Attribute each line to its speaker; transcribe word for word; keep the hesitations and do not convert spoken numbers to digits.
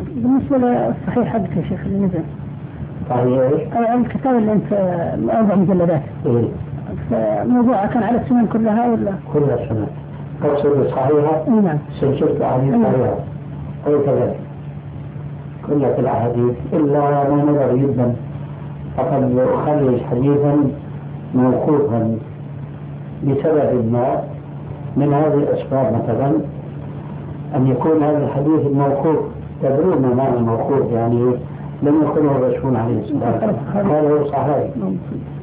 Speaker 1: بالنسبة للصحيح حقك يا شيخ اللي نزل
Speaker 2: صحيح ايش؟
Speaker 1: الكتاب اللي انت اربع مجلدات
Speaker 2: ايه
Speaker 1: موضوعها كان على السنن كلها ولا؟
Speaker 2: كل السنن. تقصد صحيحة؟
Speaker 1: نعم.
Speaker 2: سلسلة الأحاديث صحيحة أو كذلك كلها الأحاديث إلا ما نظر جدا فقد يخرج حديثا موقوفا بسبب ما من هذه الأسباب، مثلا أن يكون هذا الحديث الموقوف تدرون ما معنى الموقوف، يعني لم يكن الرسول عليه الصلاة والسلام هذا هو صحيح.